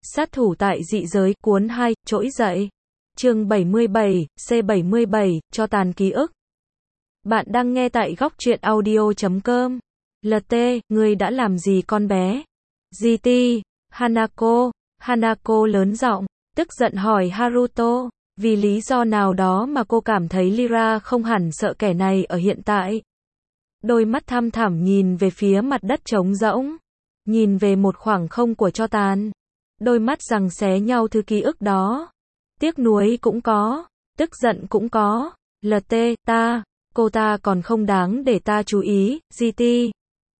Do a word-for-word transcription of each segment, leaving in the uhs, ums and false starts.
Sát thủ tại dị giới, cuốn hai, trỗi dậy. Chương bảy mươi bảy, C bảy mươi bảy, cho tàn ký ức. Bạn đang nghe tại góc truyện audio chấm com. lờ tê, ngươi đã làm gì con bé? giê tê, Hanako. Hanako lớn giọng, tức giận hỏi Haruto. Vì lý do nào đó mà cô cảm thấy Lyra không hẳn sợ kẻ này ở hiện tại. Đôi mắt thăm thẳm nhìn về phía mặt đất trống rỗng. Nhìn về một khoảng không của tro tàn. Đôi mắt giằng xé nhau thứ ký ức đó. Tiếc nuối cũng có, tức giận cũng có. lờ tê, ta, cô ta còn không đáng để ta chú ý. giê tê,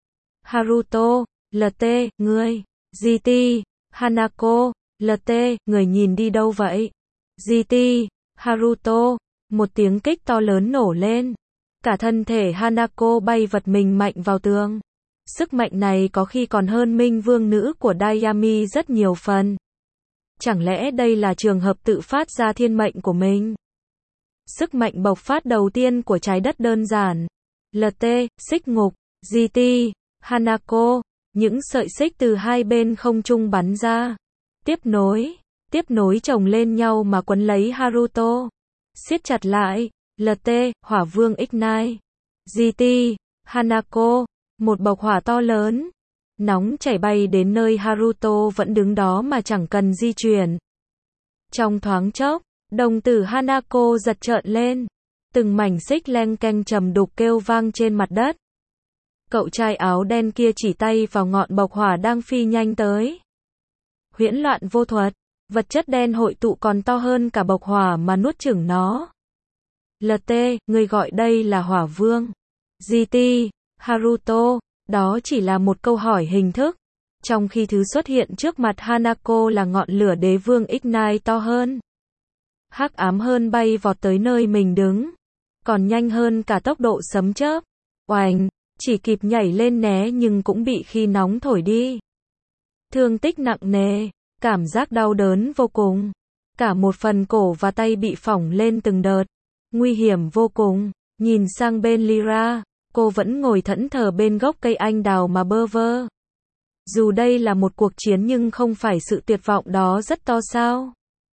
Haruto. lờ tê, ngươi. giê tê, Hanako. lờ tê, người nhìn đi đâu vậy? giê tê, Haruto. Một tiếng kích to lớn nổ lên. Cả thân thể Hanako bay vật mình mạnh vào tường. Sức mạnh này có khi còn hơn Minh Vương nữ của Dayami rất nhiều phần. Chẳng lẽ đây là trường hợp tự phát ra thiên mệnh của mình? Sức mạnh bộc phát đầu tiên của trái đất đơn giản. lờ tê, xích ngục. giê tê, Hanako. Những sợi xích từ hai bên không trung bắn ra. Tiếp nối. Tiếp nối chồng lên nhau mà quấn lấy Haruto. Siết chặt lại. lờ tê, hỏa vương Ignite. giê tê, Hanako. Một bộc hỏa to lớn. Nóng chảy bay đến nơi Haruto vẫn đứng đó mà chẳng cần di chuyển. Trong thoáng chốc, đồng tử Hanako giật trợn lên. Từng mảnh xích leng keng trầm đục kêu vang trên mặt đất. Cậu trai áo đen kia chỉ tay vào ngọn bộc hỏa đang phi nhanh tới. Huyễn loạn vô thuật, vật chất đen hội tụ còn to hơn cả bộc hỏa mà nuốt chửng nó. lờ tê, người gọi đây là hỏa vương. giê tê, Haruto. Đó chỉ là một câu hỏi hình thức. Trong khi thứ xuất hiện trước mặt Hanako là ngọn lửa đế vương Ignite to hơn. Hắc ám hơn bay vọt tới nơi mình đứng. Còn nhanh hơn cả tốc độ sấm chớp. Oành, chỉ kịp nhảy lên né nhưng cũng bị khí nóng thổi đi. Thương tích nặng nề, cảm giác đau đớn vô cùng. Cả một phần cổ và tay bị phỏng lên từng đợt. Nguy hiểm vô cùng. Nhìn sang bên Lyra. Cô vẫn ngồi thẫn thờ bên gốc cây anh đào mà bơ vơ. Dù đây là một cuộc chiến nhưng không phải sự tuyệt vọng đó rất to sao?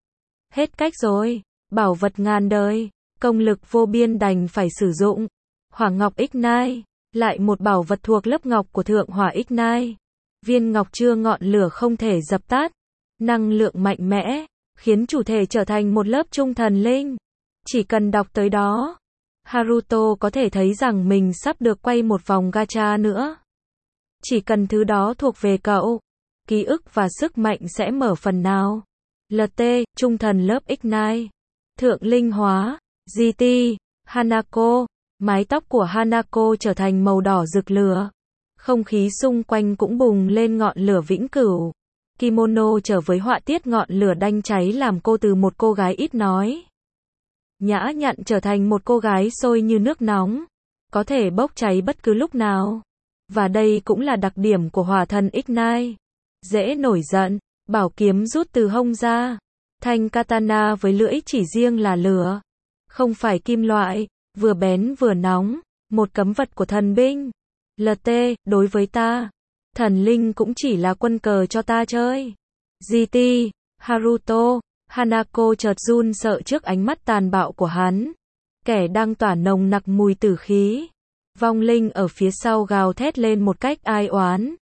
Hết cách rồi, bảo vật ngàn đời, công lực vô biên đành phải sử dụng. Hỏa ngọc Ignite, lại một bảo vật thuộc lớp ngọc của thượng hỏa Ignite. Viên ngọc chưa ngọn lửa không thể dập tắt. Năng lượng mạnh mẽ, khiến chủ thể trở thành một lớp trung thần linh. Chỉ cần đọc tới đó. Haruto có thể thấy rằng mình sắp được quay một vòng gacha nữa. Chỉ cần thứ đó thuộc về cậu, ký ức và sức mạnh sẽ mở phần nào. lờ tê, trung thần lớp Ignite. Thượng linh hóa. giê tê, Hanako. Mái tóc của Hanako trở thành màu đỏ rực lửa. Không khí xung quanh cũng bùng lên ngọn lửa vĩnh cửu. Kimono trở với họa tiết ngọn lửa đanh cháy làm cô từ một cô gái ít nói, nhã nhặn trở thành một cô gái sôi như nước nóng. Có thể bốc cháy bất cứ lúc nào. Và đây cũng là đặc điểm của hỏa thần Ignite. Dễ nổi giận. Bảo kiếm rút từ hông ra. Thanh katana với lưỡi chỉ riêng là lửa. Không phải kim loại. Vừa bén vừa nóng. Một cấm vật của thần binh. lờ tê, đối với ta, thần linh cũng chỉ là quân cờ cho ta chơi. giê tê, Haruto. Hanako chợt run sợ trước ánh mắt tàn bạo của hắn. Kẻ đang tỏa nồng nặc mùi tử khí. Vong linh ở phía sau gào thét lên một cách ai oán.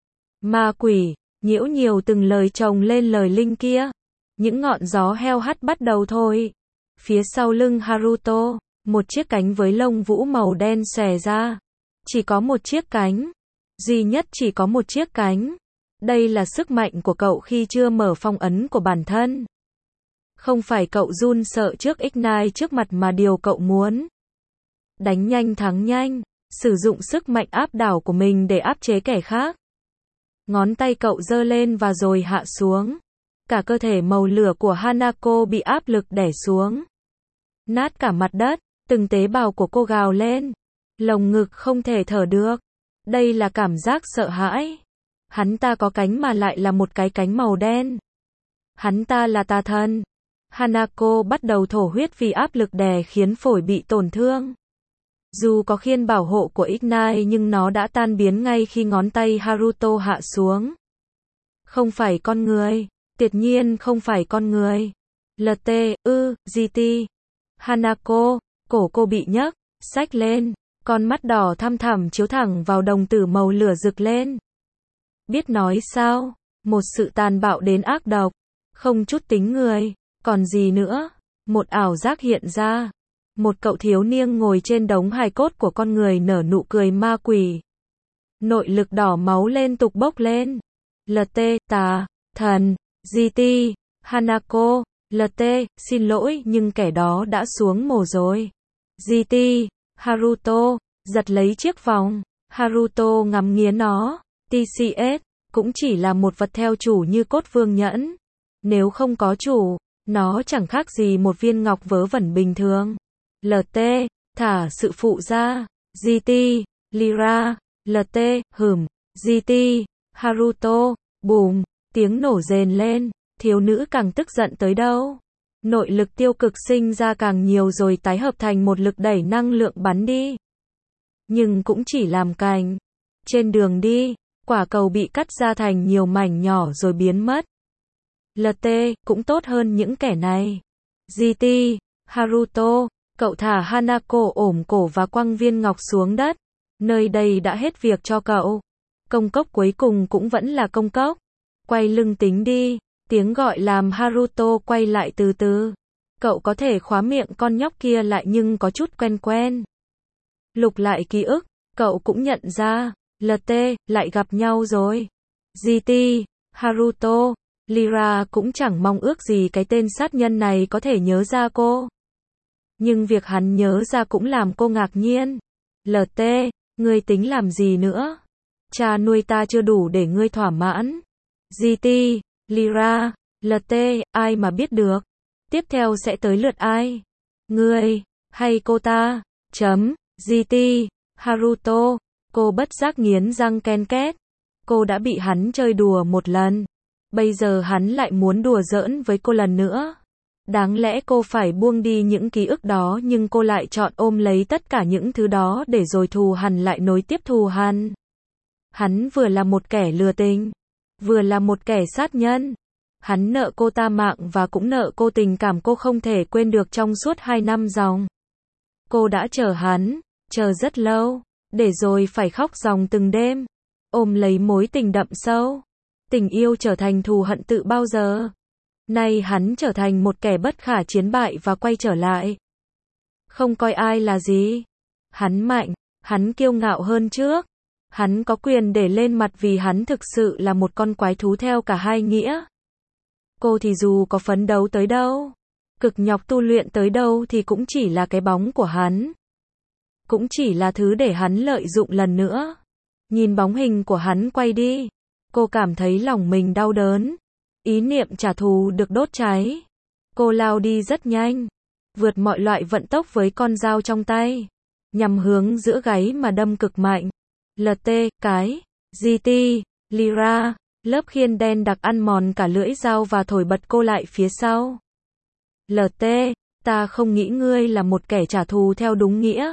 Ma quỷ, nhiễu nhiều từng lời chồng lên lời linh kia. Những ngọn gió heo hắt bắt đầu thôi. Phía sau lưng Haruto, một chiếc cánh với lông vũ màu đen xòe ra. Chỉ có một chiếc cánh. Duy nhất chỉ có một chiếc cánh. Đây là sức mạnh của cậu khi chưa mở phong ấn của bản thân. Không phải cậu run sợ trước Ignite trước mặt mà điều cậu muốn. Đánh nhanh thắng nhanh. Sử dụng sức mạnh áp đảo của mình để áp chế kẻ khác. Ngón tay cậu giơ lên và rồi hạ xuống. Cả cơ thể màu lửa của Hanako bị áp lực đè xuống. Nát cả mặt đất. Từng tế bào của cô gào lên. Lồng ngực không thể thở được. Đây là cảm giác sợ hãi. Hắn ta có cánh mà lại là một cái cánh màu đen. Hắn ta là tà thần. Hanako bắt đầu thổ huyết vì áp lực đè khiến phổi bị tổn thương. Dù có khiên bảo hộ của Ignite nhưng nó đã tan biến ngay khi ngón tay Haruto hạ xuống. Không phải con người. Tuyệt nhiên không phải con người. lờ tê, ư, giê tê. Hanako, cổ cô bị nhấc, xách lên, con mắt đỏ thăm thẳm chiếu thẳng vào đồng tử màu lửa rực lên. Biết nói sao, một sự tàn bạo đến ác độc, không chút tính người, còn gì nữa, một ảo giác hiện ra. Một cậu thiếu niên ngồi trên đống hài cốt của con người nở nụ cười ma quỷ. Nội lực đỏ máu liên tục bốc lên. lờ tê, tà, thần, giê tê, Hanako, lờ tê, xin lỗi nhưng kẻ đó đã xuống mồ rồi. giê tê, Haruto, giật lấy chiếc vòng. Haruto ngắm nghía nó. tê xê ét, cũng chỉ là một vật theo chủ như cốt vương nhẫn. Nếu không có chủ, nó chẳng khác gì một viên ngọc vớ vẩn bình thường. lờ tê, thả sự phụ ra. giê tê, Lyra, lờ tê, hửm, giê tê, Haruto, bùm, tiếng nổ rền lên, thiếu nữ càng tức giận tới đâu. Nội lực tiêu cực sinh ra càng nhiều rồi tái hợp thành một lực đẩy năng lượng bắn đi. Nhưng cũng chỉ làm cành. Trên đường đi, quả cầu bị cắt ra thành nhiều mảnh nhỏ rồi biến mất. lờ tê, cũng tốt hơn những kẻ này. giê tê, Haruto, cậu thả Hanako ổm cổ và quăng viên ngọc xuống đất. Nơi đây đã hết việc cho cậu. Công cốc cuối cùng cũng vẫn là công cốc. Quay lưng tính đi. Tiếng gọi làm Haruto quay lại từ từ. Cậu có thể khóa miệng con nhóc kia lại nhưng có chút quen quen. Lục lại ký ức, cậu cũng nhận ra, lờ tê, lại gặp nhau rồi. giê tê, Haruto, Lyra cũng chẳng mong ước gì cái tên sát nhân này có thể nhớ ra cô. Nhưng việc hắn nhớ ra cũng làm cô ngạc nhiên. lờ tê, ngươi tính làm gì nữa? Cha nuôi ta chưa đủ để ngươi thỏa mãn. giê tê, Lyra, lờ tê, ai mà biết được. Tiếp theo sẽ tới lượt ai? Ngươi, hay cô ta? Chấm, giê tê, Haruto, cô bất giác nghiến răng ken két. Cô đã bị hắn chơi đùa một lần. Bây giờ hắn lại muốn đùa giỡn với cô lần nữa. Đáng lẽ cô phải buông đi những ký ức đó nhưng cô lại chọn ôm lấy tất cả những thứ đó để rồi thù hằn lại nối tiếp thù hằn. Hắn vừa là một kẻ lừa tình, vừa là một kẻ sát nhân. Hắn nợ cô ta mạng và cũng nợ cô tình cảm cô không thể quên được trong suốt hai năm dòng. Cô đã chờ hắn, chờ rất lâu, để rồi phải khóc ròng từng đêm, ôm lấy mối tình đậm sâu. Tình yêu trở thành thù hận tự bao giờ. Nay hắn trở thành một kẻ bất khả chiến bại và quay trở lại. Không coi ai là gì. Hắn mạnh, hắn kiêu ngạo hơn trước. Hắn có quyền để lên mặt vì hắn thực sự là một con quái thú theo cả hai nghĩa. Cô thì dù có phấn đấu tới đâu, cực nhọc tu luyện tới đâu thì cũng chỉ là cái bóng của hắn. Cũng chỉ là thứ để hắn lợi dụng lần nữa. Nhìn bóng hình của hắn quay đi, cô cảm thấy lòng mình đau đớn. Ý niệm trả thù được đốt cháy. Cô lao đi rất nhanh, vượt mọi loại vận tốc với con dao trong tay, nhằm hướng giữa gáy mà đâm cực mạnh. lờ tê, cái, giê tê, Lyra, lớp khiên đen đặc ăn mòn cả lưỡi dao và thổi bật cô lại phía sau. lờ tê, ta không nghĩ ngươi là một kẻ trả thù theo đúng nghĩa.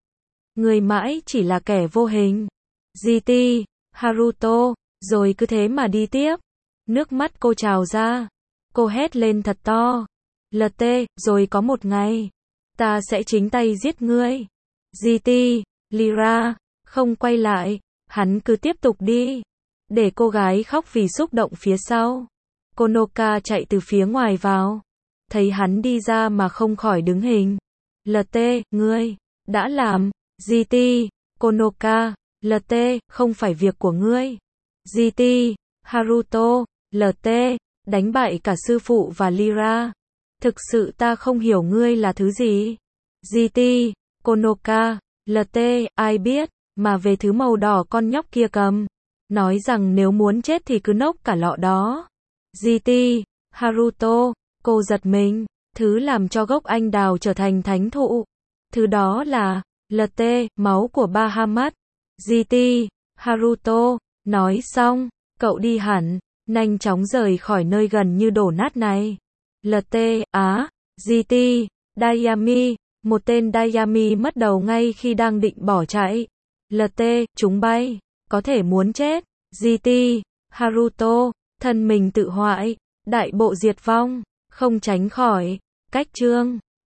Ngươi mãi chỉ là kẻ vô hình. giê tê, Haruto, rồi cứ thế mà đi tiếp. Nước mắt cô trào ra. Cô hét lên thật to. lờ tê, rồi có một ngày, ta sẽ chính tay giết ngươi. giê tê, Lyra, không quay lại. Hắn cứ tiếp tục đi. Để cô gái khóc vì xúc động phía sau. Konoka chạy từ phía ngoài vào. Thấy hắn đi ra mà không khỏi đứng hình. lờ tê, ngươi, đã làm. giê tê, Konoka, lờ tê, không phải việc của ngươi. giê tê, Haruto, lờ tê, đánh bại cả sư phụ và Lyra. Thực sự ta không hiểu ngươi là thứ gì. giê tê, Konoka, lờ tê, ai biết, mà về thứ màu đỏ con nhóc kia cầm. Nói rằng nếu muốn chết thì cứ nốc cả lọ đó. giê tê, Haruto, cô giật mình. Thứ làm cho gốc anh đào trở thành thánh thụ. Thứ đó là, lờ tê, máu của Bahamut. giê tê, Haruto, nói xong, cậu đi hẳn, nhanh chóng rời khỏi nơi gần như đổ nát này. lờ tê, á, giê tê, Dayami, một tên Dayami mất đầu ngay khi đang định bỏ chạy. lờ tê, chúng bay, có thể muốn chết. giê tê, Haruto, thân mình tự hoại. Đại bộ diệt vong, không tránh khỏi. Cách chương